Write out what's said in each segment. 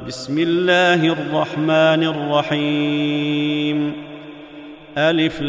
بسم الله الرحمن الرحيم. ألف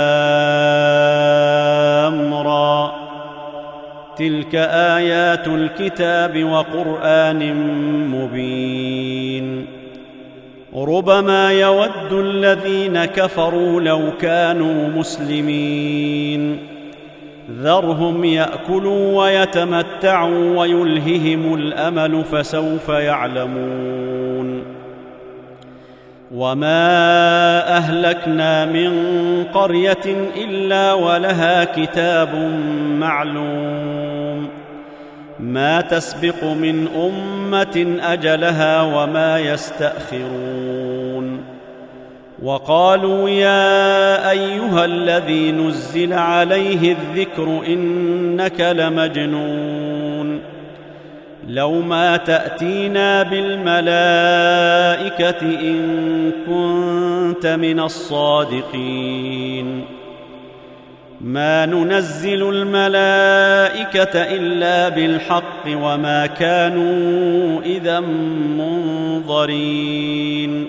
لام را. تلك آيات الكتاب وقرآن مبين. ربما يود الذين كفروا لو كانوا مسلمين. ذرهم يأكلوا ويتمتعوا ويلههم الأمل فسوف يعلمون. وما أهلكنا من قرية إلا ولها كتاب معلوم ما تسبق من أمة أجلها وما يستأخرون. وقالوا يا أيها الذي نزل عليه الذكر إنك لمجنون لو ما تأتينا بالملائكة إن كنت من الصادقين. ما ننزل الملائكة إلا بالحق وما كانوا إذا منظرين.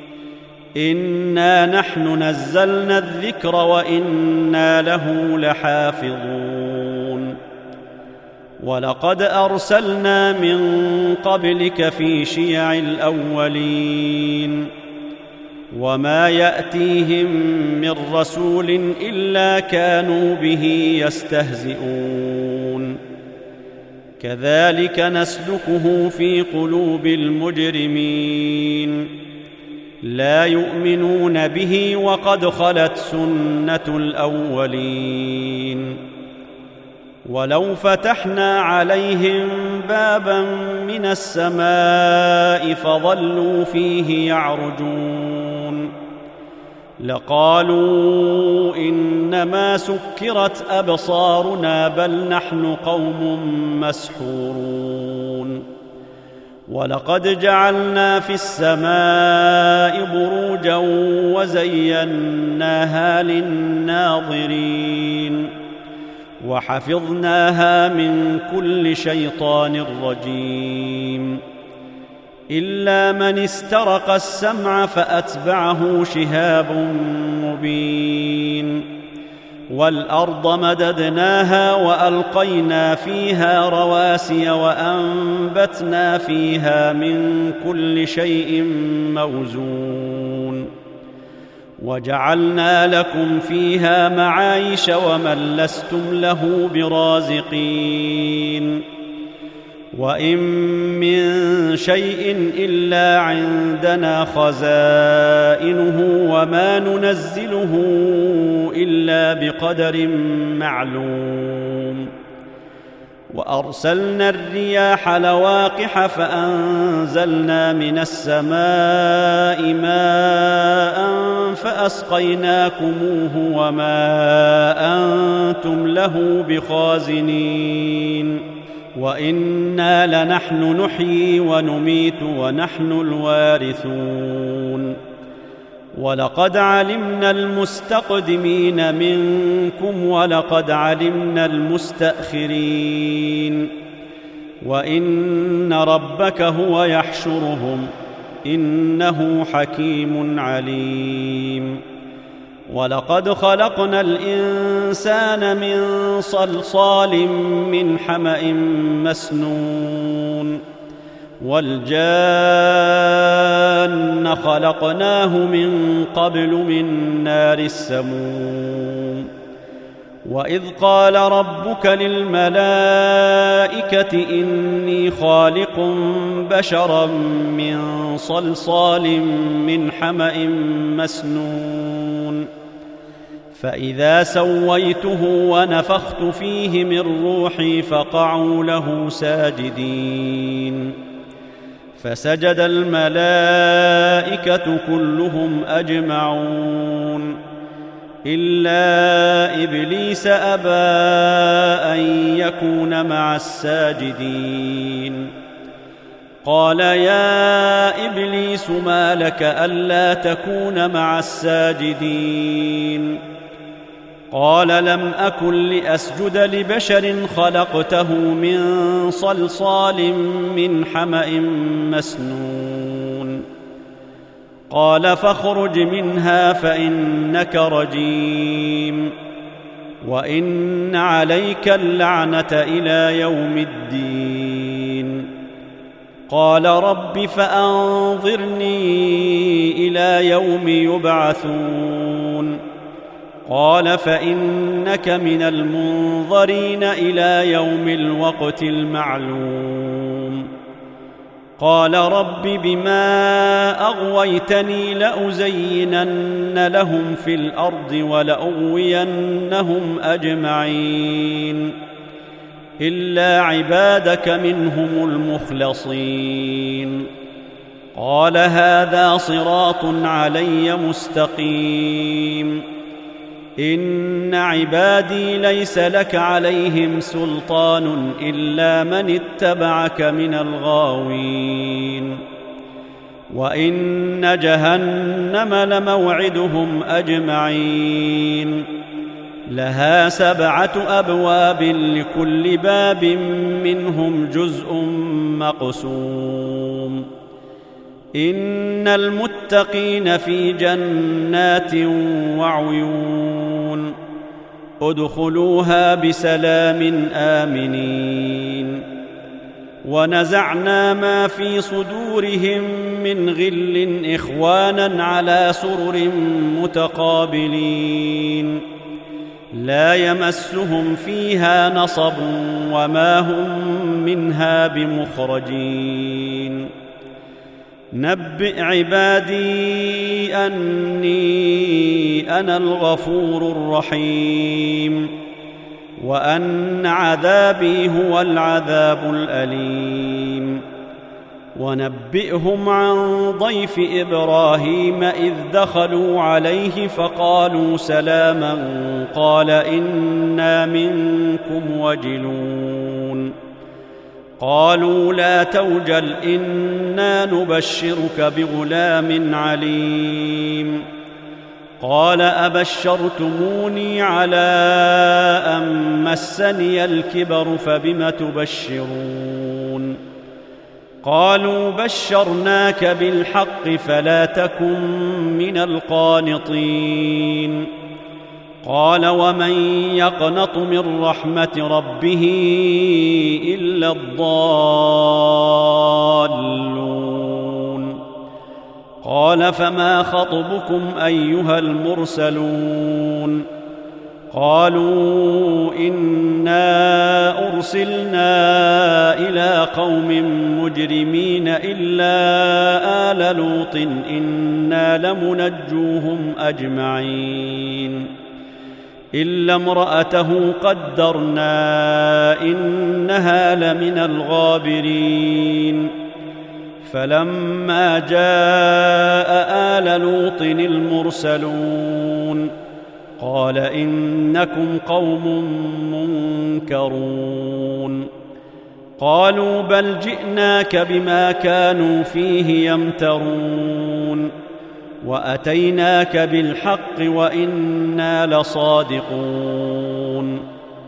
إنا نحن نزلنا الذكر وإنا له لحافظون. ولقد أرسلنا من قبلك في شيع الأولين وما يأتيهم من رسول إلا كانوا به يستهزئون. كذلك نسلكه في قلوب المجرمين لا يؤمنون به وقد خلت سنة الأولين. ولو فتحنا عليهم بابا من السماء فظلوا فيه يعرجون لقالوا إنما سكرت أبصارنا بل نحن قوم مسحورون. ولقد جعلنا في السماء بروجا وزيناها للناظرين وحفظناها من كل شيطان رجيم إلا من استرق السمع فأتبعه شهاب مبين. والأرض مددناها وألقينا فيها رواسي وأنبتنا فيها من كل شيء موزون وجعلنا لكم فيها معايش ومن لستم له برازقين. وإن من شيء إلا عندنا خزائنه وما ننزله إلا بقدر معلوم. وأرسلنا الرياح لواقح فأنزلنا من السماء ماء فأسقيناكموه وما أنتم له بخازنين. وإنا لنحن نحيي ونميت ونحن الوارثون. ولقد علمنا المستقدمين منكم ولقد علمنا المستأخرين. وإن ربك هو يحشرهم إنه حكيم عليم. ولقد خلقنا الإنسان من صلصال من حمأ مسنون والجان خلقناه من قبل من نار السموم. وإذ قال ربك للملائكة إني خالق بشرا من صلصال من حمأ مسنون فإذا سويته ونفخت فيه من روحي فقعوا له ساجدين. فسجد الملائكة كلهم أجمعون إلا إبليس أبى أن يكون مع الساجدين. قال يا إبليس ما لك ألا تكون مع الساجدين؟ قال لم أكن لأسجد لبشر خلقته من صلصال من حمأ مسنون قال فاخرج منها فإنك رجيم وإن عليك اللعنة إلى يوم الدين. قال رب فأنظرني إلى يوم يبعثون. قال فإنك من المنظرين إلى يوم الوقت المعلوم. قال رب بما أغويتني لأزينن لهم في الأرض ولأغوينهم أجمعين إلا عبادك منهم المخلصين. قال هذا صراط علي مستقيم. إن عبادي ليس لك عليهم سلطان إلا من اتبعك من الغاوين. وإن جهنم لموعدهم أجمعين لها 7 أبواب لكل باب منهم جزء مقسوم. إن المتقين في جنات وعيون ادخلوها بسلام آمنين. ونزعنا ما في صدورهم من غل إخوانا على سرر متقابلين لا يمسهم فيها نصب وما هم منها بمخرجين. نبئ عبادي أني أنا الغفور الرحيم وأن عذابي هو العذاب الأليم. ونبئهم عن ضيف إبراهيم إذ دخلوا عليه فقالوا سلاما قال إنا منكم وجلون. قالوا لا توجل إنا نبشرك بغلام عليم. قال أبشرتموني على أن مسني الكبر فبم تبشرون. قالوا بشرناك بالحق فلا تكن من القانطين. قال ومن يقنط من رحمة ربه إلا الضالون. قال فما خطبكم أيها المرسلون؟ قالوا إنا أرسلنا إلى قوم مجرمين إلا آل لوط إنا لمنجوهم أجمعين إلا امرأته قدرنا إنها لمن الغابرين. فلما جاء آل لوط المرسلون قال إنكم قوم منكرون. قالوا بل جئناك بما كانوا فيه يمترون وأتيناك بالحق وإنا لصادقون.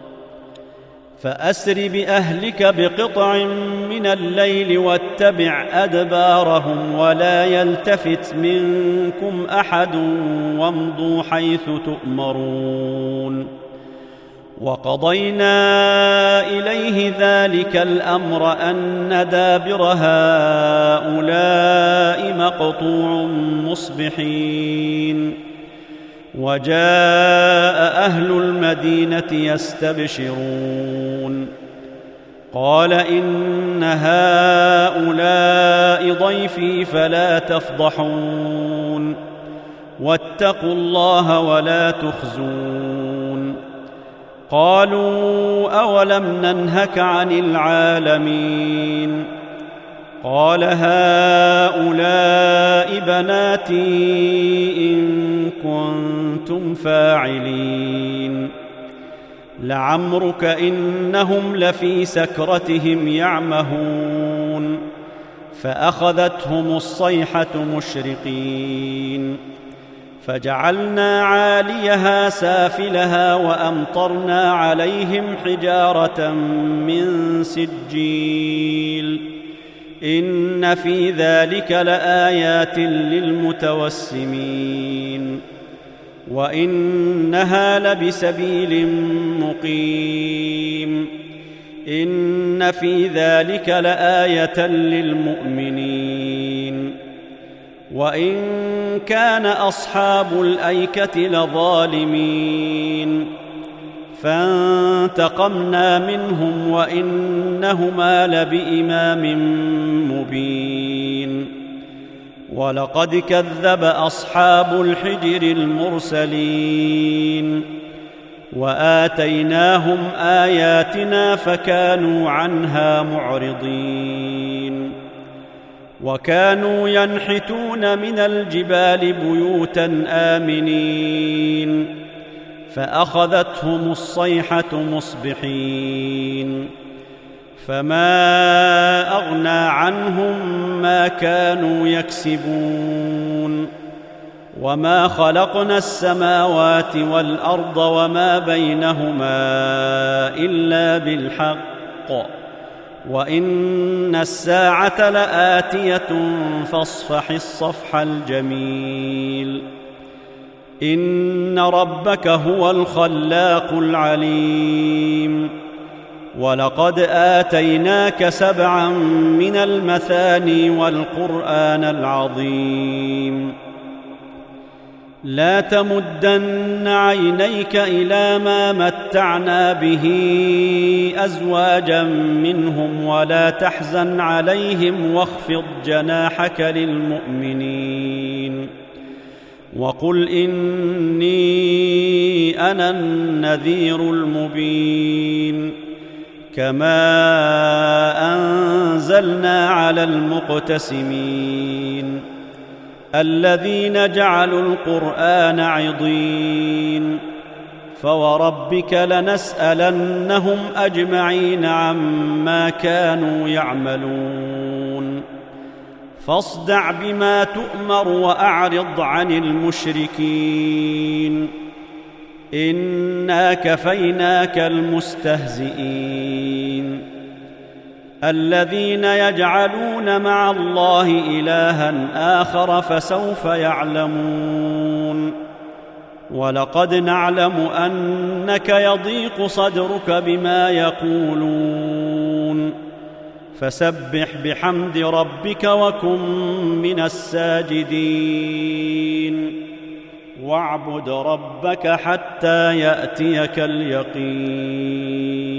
فأسر بأهلك بقطع من الليل واتبع أدبارهم ولا يلتفت منكم أحد وامضوا حيث تؤمرون. وقضينا إليه ذلك الأمر أن دابر هؤلاء مقطوع مصبحين. وجاء أهل المدينة يستبشرون. قال إن هؤلاء ضيفي فلا تفضحون واتقوا الله ولا تخزون. قالوا أولم ننهك عن العالمين؟ قال هؤلاء بناتي إن كنتم فاعلين. لعمرك إنهم لفي سكرتهم يعمهون فأخذتهم الصيحة مشرقين. فجعلنا عاليها سافلها وأمطرنا عليهم حجارة من سجيل إن في ذلك لآيات للمتوسمين وإنها لبسبيل مقيم إن في ذلك لآية للمؤمنين وإن كان أصحاب الأيكة لظالمين فانتقمنا منهم وإنهما لبإمام مبين ولقد كذب أصحاب الحجر المرسلين وآتيناهم آياتنا فكانوا عنها معرضين وكانوا ينحتون من الجبال بيوتا آمنين فأخذتهم الصيحة مصبحين فما أغنى عنهم ما كانوا يكسبون وما خلقنا السماوات والأرض وما بينهما إلا بالحق وإن الساعة لآتية فاصفح الصفح الجميل إن ربك هو الخلاق العليم ولقد آتيناك 7 من المثاني والقرآن العظيم لا تمدن عينيك إلى ما متعنا به أزواجا منهم ولا تحزن عليهم واخفض جناحك للمؤمنين وقل إني أنا النذير المبين كما أنزلنا على المقتسمين الذين جعلوا القرآن عضين فوربك لنسألنهم أجمعين عما كانوا يعملون فاصدع بما تؤمر وأعرض عن المشركين إنا كفيناك المستهزئين الذين يجعلون مع الله إلها آخر فسوف يعلمون ولقد نعلم أنك يضيق صدرك بما يقولون فسبح بحمد ربك وكن من الساجدين واعبد ربك حتى يأتيك اليقين